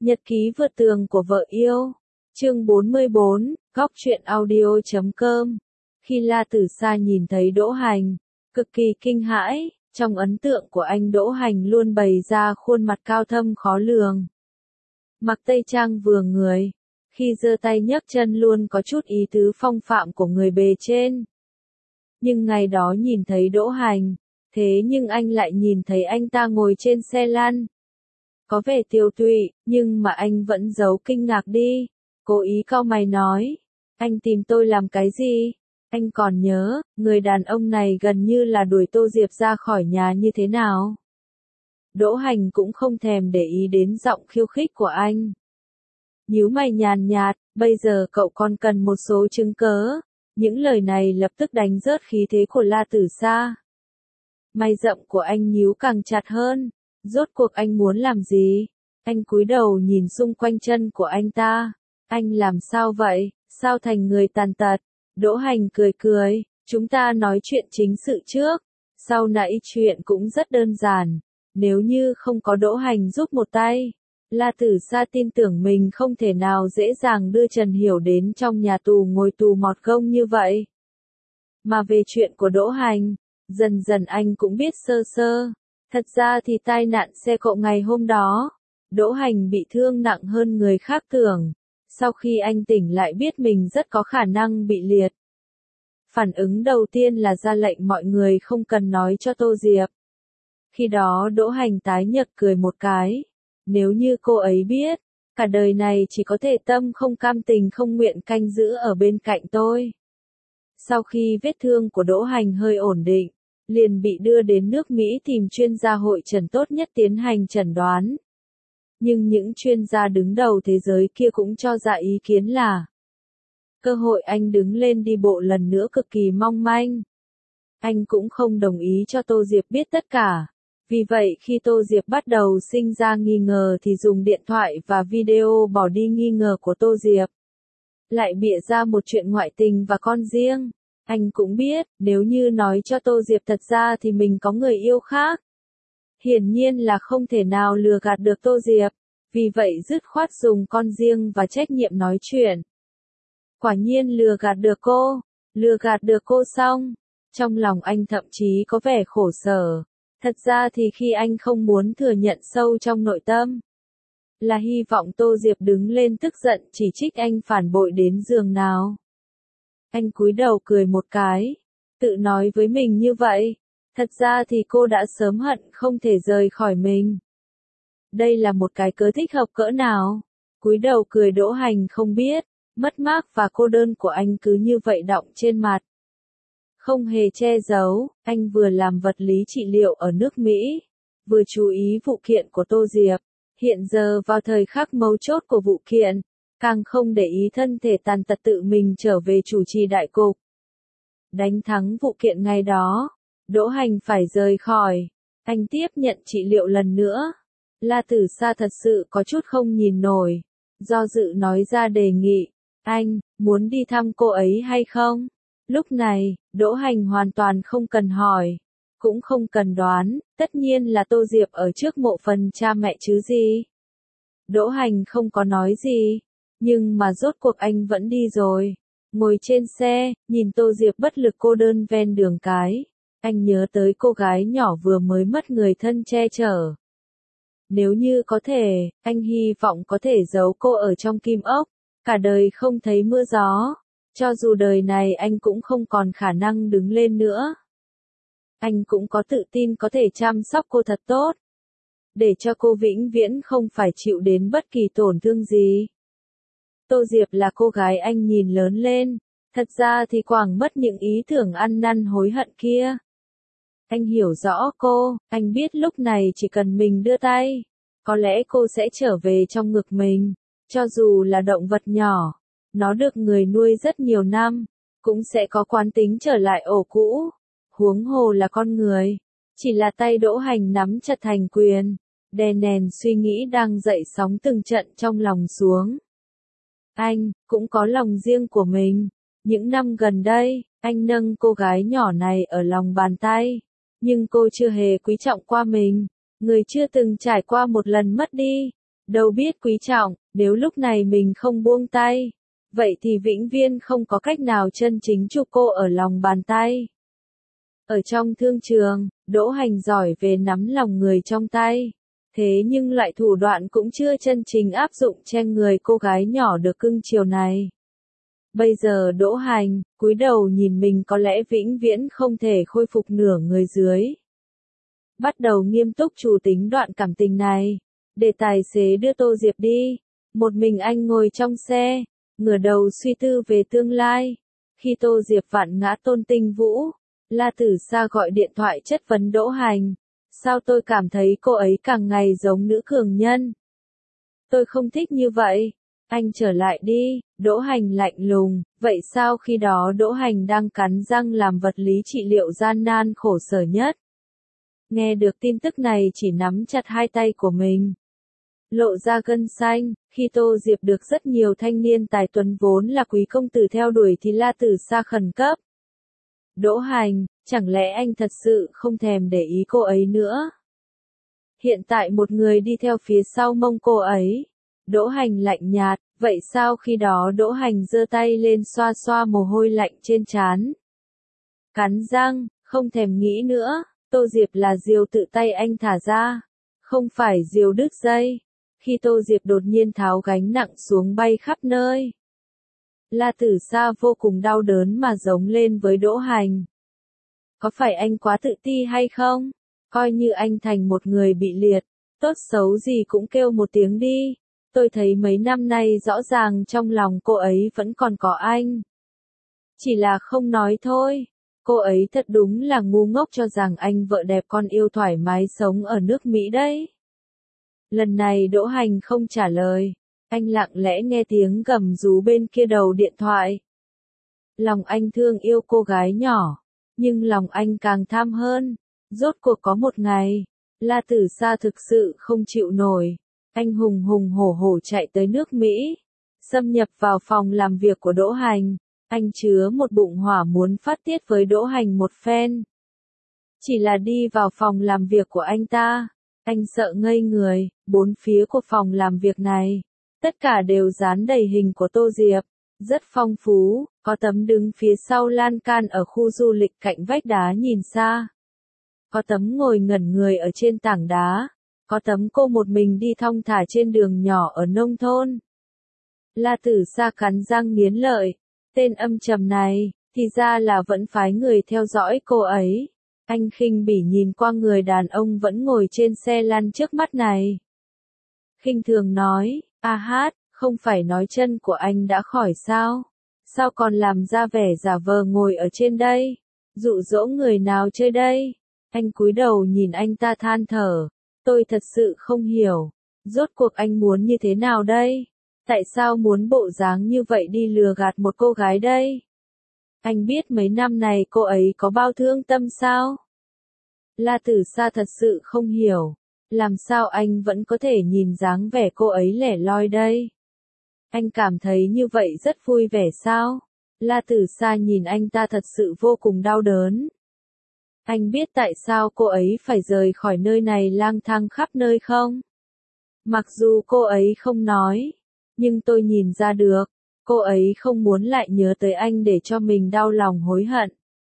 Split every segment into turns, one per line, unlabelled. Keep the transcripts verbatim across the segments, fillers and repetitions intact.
Nhật ký vượt tường của vợ yêu. Chương bốn mươi bốn, góc truyện audio chấm com. Khi La Tử Sa nhìn thấy Đỗ Hành, cực kỳ kinh hãi, trong ấn tượng của anh Đỗ Hành luôn bày ra khuôn mặt cao thâm khó lường. Mặc tây trang vừa người, khi giơ tay nhấc chân luôn có chút ý tứ phong phạm của người bề trên. Nhưng ngày đó nhìn thấy Đỗ Hành, thế nhưng anh lại nhìn thấy anh ta ngồi trên xe lăn. Có vẻ tiều tụy, nhưng mà anh vẫn giấu kinh ngạc đi. Cố ý cau mày nói, anh tìm tôi làm cái gì? Anh còn nhớ, người đàn ông này gần như là đuổi Tô Diệp ra khỏi nhà như thế nào? Đỗ Hành cũng không thèm để ý đến giọng khiêu khích của anh. Nhíu mày nhàn nhạt, bây giờ cậu còn cần một số chứng cớ. Những lời này lập tức đánh rớt khí thế của La Tử Sa. Mày rậm của anh nhíu càng chặt hơn. Rốt cuộc anh muốn làm gì? Anh cúi đầu nhìn xung quanh chân của anh ta. Anh làm sao vậy? Sao thành người tàn tật? Đỗ Hành cười cười. Chúng ta nói chuyện chính sự trước. Sau nãy chuyện cũng rất đơn giản. Nếu như không có Đỗ Hành giúp một tay, La Tử Sa tin tưởng mình không thể nào dễ dàng đưa Trần Hiểu đến trong nhà tù ngồi tù mọt gông như vậy. Mà về chuyện của Đỗ Hành, dần dần anh cũng biết sơ sơ. Thật ra thì tai nạn xe cộ ngày hôm đó, Đỗ Hành bị thương nặng hơn người khác tưởng. Sau khi anh tỉnh lại biết mình rất có khả năng bị liệt. Phản ứng đầu tiên là ra lệnh mọi người không cần nói cho Tô Diệp. Khi đó Đỗ Hành tái nhợt cười một cái. Nếu như cô ấy biết, cả đời này chỉ có thể tâm không cam tình không nguyện canh giữ ở bên cạnh tôi. Sau khi vết thương của Đỗ Hành hơi ổn định, liền bị đưa đến nước Mỹ tìm chuyên gia hội trần tốt nhất tiến hành chẩn đoán. Nhưng những chuyên gia đứng đầu thế giới kia cũng cho ra ý kiến là cơ hội anh đứng lên đi bộ lần nữa cực kỳ mong manh. Anh cũng không đồng ý cho Tô Diệp biết tất cả. Vì vậy khi Tô Diệp bắt đầu sinh ra nghi ngờ thì dùng điện thoại và video bỏ đi nghi ngờ của Tô Diệp. Lại bịa ra một chuyện ngoại tình và con riêng. Anh cũng biết, nếu như nói cho Tô Diệp thật ra thì mình có người yêu khác. Hiển nhiên là không thể nào lừa gạt được Tô Diệp. Vì vậy dứt khoát dùng con riêng và trách nhiệm nói chuyện. Quả nhiên lừa gạt được cô. Lừa gạt được cô xong. Trong lòng anh thậm chí có vẻ khổ sở. Thật ra thì khi anh không muốn thừa nhận sâu trong nội tâm, là hy vọng Tô Diệp đứng lên tức giận chỉ trích anh phản bội đến giường nào. Anh cúi đầu cười một cái, tự nói với mình như vậy, thật ra thì cô đã sớm hận không thể rời khỏi mình. Đây là một cái cớ thích hợp cỡ nào? Cúi đầu cười Đỗ Hành không biết, mất mát và cô đơn của anh cứ như vậy đọng trên mặt. Không hề che giấu, anh vừa làm vật lý trị liệu ở nước Mỹ, vừa chú ý vụ kiện của Tô Diệp. Hiện giờ vào thời khắc mấu chốt của vụ kiện, càng không để ý thân thể tàn tật tự mình trở về chủ trì đại cục. Đánh thắng vụ kiện ngày đó, Đỗ Hành phải rời khỏi, anh tiếp nhận trị liệu lần nữa. La Tử Sa thật sự có chút không nhìn nổi, do dự nói ra đề nghị, anh, muốn đi thăm cô ấy hay không? Lúc này, Đỗ Hành hoàn toàn không cần hỏi, cũng không cần đoán, tất nhiên là Tô Diệp ở trước mộ phần cha mẹ chứ gì. Đỗ Hành không có nói gì, nhưng mà rốt cuộc anh vẫn đi rồi. Ngồi trên xe, nhìn Tô Diệp bất lực cô đơn ven đường cái. Anh nhớ tới cô gái nhỏ vừa mới mất người thân che chở. Nếu như có thể, anh hy vọng có thể giấu cô ở trong kim ốc, cả đời không thấy mưa gió. Cho dù đời này anh cũng không còn khả năng đứng lên nữa. Anh cũng có tự tin có thể chăm sóc cô thật tốt. Để cho cô vĩnh viễn không phải chịu đến bất kỳ tổn thương gì. Tô Diệp là cô gái anh nhìn lớn lên. Thật ra thì quảng mất những ý tưởng ăn năn hối hận kia. Anh hiểu rõ cô, anh biết lúc này chỉ cần mình đưa tay. Có lẽ cô sẽ trở về trong ngực mình. Cho dù là động vật nhỏ. Nó được người nuôi rất nhiều năm, cũng sẽ có quán tính trở lại ổ cũ. Huống hồ là con người. Chỉ là tay Đỗ Hành nắm chặt thành quyền, đè nén suy nghĩ đang dậy sóng từng trận trong lòng xuống. Anh, cũng có lòng riêng của mình. Những năm gần đây, anh nâng cô gái nhỏ này ở lòng bàn tay. Nhưng cô chưa hề quý trọng qua mình. Người chưa từng trải qua một lần mất đi. đâu biết quý trọng, nếu lúc này mình không buông tay, vậy thì vĩnh viễn không có cách nào chân chính chụp cô ở lòng bàn tay. Ở trong thương trường, Đỗ Hành giỏi về nắm lòng người trong tay. Thế nhưng loại thủ đoạn cũng chưa chân chính áp dụng trên người cô gái nhỏ được cưng chiều này. Bây giờ Đỗ Hành, cúi đầu nhìn mình có lẽ vĩnh viễn không thể khôi phục nửa người dưới. Bắt đầu nghiêm túc chủ tính đoạn cảm tình này. Để tài xế đưa Tô Diệp đi. Một mình anh ngồi trong xe, ngửa đầu suy tư về tương lai. Khi Tô Diệp vạn ngã Tôn Tinh Vũ, La Tử Sa gọi điện thoại chất vấn Đỗ Hành. Sao tôi cảm thấy cô ấy càng ngày giống nữ cường nhân? Tôi không thích như vậy. Anh trở lại đi, Đỗ Hành lạnh lùng. Vậy sao khi đó Đỗ Hành đang cắn răng làm vật lý trị liệu gian nan khổ sở nhất? Nghe được tin tức này chỉ nắm chặt hai tay của mình. Lộ ra gân xanh, khi Tô Diệp được rất nhiều thanh niên tài tuấn vốn là quý công tử theo đuổi thì La Tử Sa khẩn cấp. Đỗ Hành, chẳng lẽ anh thật sự không thèm để ý cô ấy nữa? Hiện tại một người đi theo phía sau mông cô ấy. Đỗ Hành lạnh nhạt, vậy sao khi đó Đỗ Hành giơ tay lên xoa xoa mồ hôi lạnh trên trán. Cắn răng, không thèm nghĩ nữa, Tô Diệp là diều tự tay anh thả ra, không phải diều đứt dây. Khi Tô Diệp đột nhiên tháo gánh nặng xuống bay khắp nơi. La Tử Sa vô cùng đau đớn mà giống lên với Đỗ Hành. Có phải anh quá tự ti hay không? Coi như anh thành một người bị liệt, tốt xấu gì cũng kêu một tiếng đi. Tôi thấy mấy năm nay rõ ràng trong lòng cô ấy vẫn còn có anh. Chỉ là không nói thôi. Cô ấy thật đúng là ngu ngốc cho rằng anh vợ đẹp con yêu thoải mái sống ở nước Mỹ đấy. Lần này Đỗ Hành không trả lời. Anh lặng lẽ nghe tiếng gầm rú bên kia đầu điện thoại. Lòng anh thương yêu cô gái nhỏ, nhưng lòng anh càng tham hơn. Rốt cuộc có một ngày, La Tử Sa thực sự không chịu nổi. Anh hùng hùng hổ hổ chạy tới nước Mỹ, xâm nhập vào phòng làm việc của Đỗ Hành. Anh chứa một bụng hỏa muốn phát tiết với Đỗ Hành một phen. Chỉ là đi vào phòng làm việc của anh ta, anh sợ ngây người. Bốn phía của phòng làm việc này, tất cả đều dán đầy hình của Tô Diệp, rất phong phú, có tấm đứng phía sau lan can ở khu du lịch cạnh vách đá nhìn xa. Có tấm ngồi ngẩn người ở trên tảng đá, có tấm cô một mình đi thong thả trên đường nhỏ ở nông thôn. La Tử Sa cắn răng nghiến lợi, tên âm trầm này, thì ra là vẫn phái người theo dõi cô ấy. Anh khinh bỉ nhìn qua người đàn ông vẫn ngồi trên xe lăn trước mắt này. Khinh thường nói, a hát, không phải nói chân của anh đã khỏi sao? Sao còn làm ra vẻ giả vờ ngồi ở trên đây? Dụ dỗ người nào chơi đây? Anh cúi đầu nhìn anh ta than thở. Tôi thật sự không hiểu. Rốt cuộc anh muốn như thế nào đây? Tại sao muốn bộ dáng như vậy đi lừa gạt một cô gái đây? Anh biết mấy năm này cô ấy có bao thương tâm sao? La Tử Sa thật sự không hiểu. Làm sao anh vẫn có thể nhìn dáng vẻ cô ấy lẻ loi đây? Anh cảm thấy như vậy rất vui vẻ sao? La Tử Sa nhìn anh ta thật sự vô cùng đau đớn. Anh biết tại sao cô ấy phải rời khỏi nơi này lang thang khắp nơi không? Mặc dù cô ấy không nói, nhưng tôi nhìn ra được, cô ấy không muốn lại nhớ tới anh để cho mình đau lòng hối hận.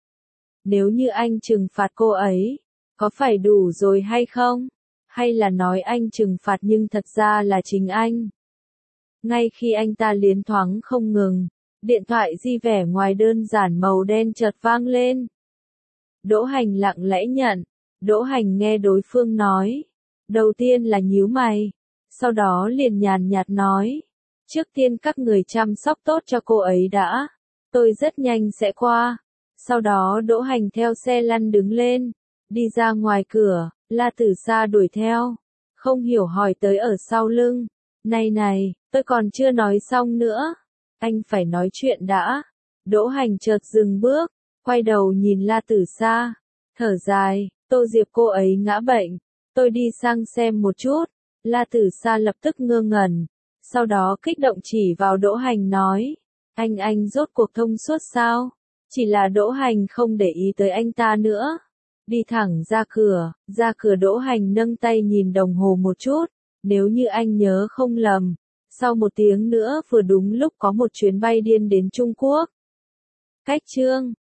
Nếu như anh trừng phạt cô ấy, có phải đủ rồi hay không? Hay là nói anh trừng phạt nhưng thật ra là chính anh? Ngay khi anh ta liến thoáng không ngừng, điện thoại di vẻ ngoài đơn giản màu đen chợt vang lên. Đỗ Hành lặng lẽ nhận. Đỗ Hành nghe đối phương nói. Đầu tiên là nhíu mày. Sau đó liền nhàn nhạt nói. Trước tiên các người chăm sóc tốt cho cô ấy đã. Tôi rất nhanh sẽ qua. Sau đó Đỗ Hành theo xe lăn đứng lên. Đi ra ngoài cửa. La Tử Sa đuổi theo. Không hiểu hỏi tới ở sau lưng. Này này, tôi còn chưa nói xong nữa. Anh phải nói chuyện đã. Đỗ Hành chợt dừng bước. Quay đầu nhìn La Tử Sa. Thở dài. Tô Diệp cô ấy ngã bệnh. Tôi đi sang xem một chút. La Tử Sa lập tức ngơ ngẩn. Sau đó kích động chỉ vào Đỗ Hành nói. Anh anh rốt cuộc thông suốt sao? Chỉ là Đỗ Hành không để ý tới anh ta nữa. Đi thẳng ra cửa. Ra cửa Đỗ Hành nâng tay nhìn đồng hồ một chút. nếu như anh nhớ không lầm, sau một tiếng nữa vừa đúng lúc có một chuyến bay điên đến Trung Quốc. Cách chương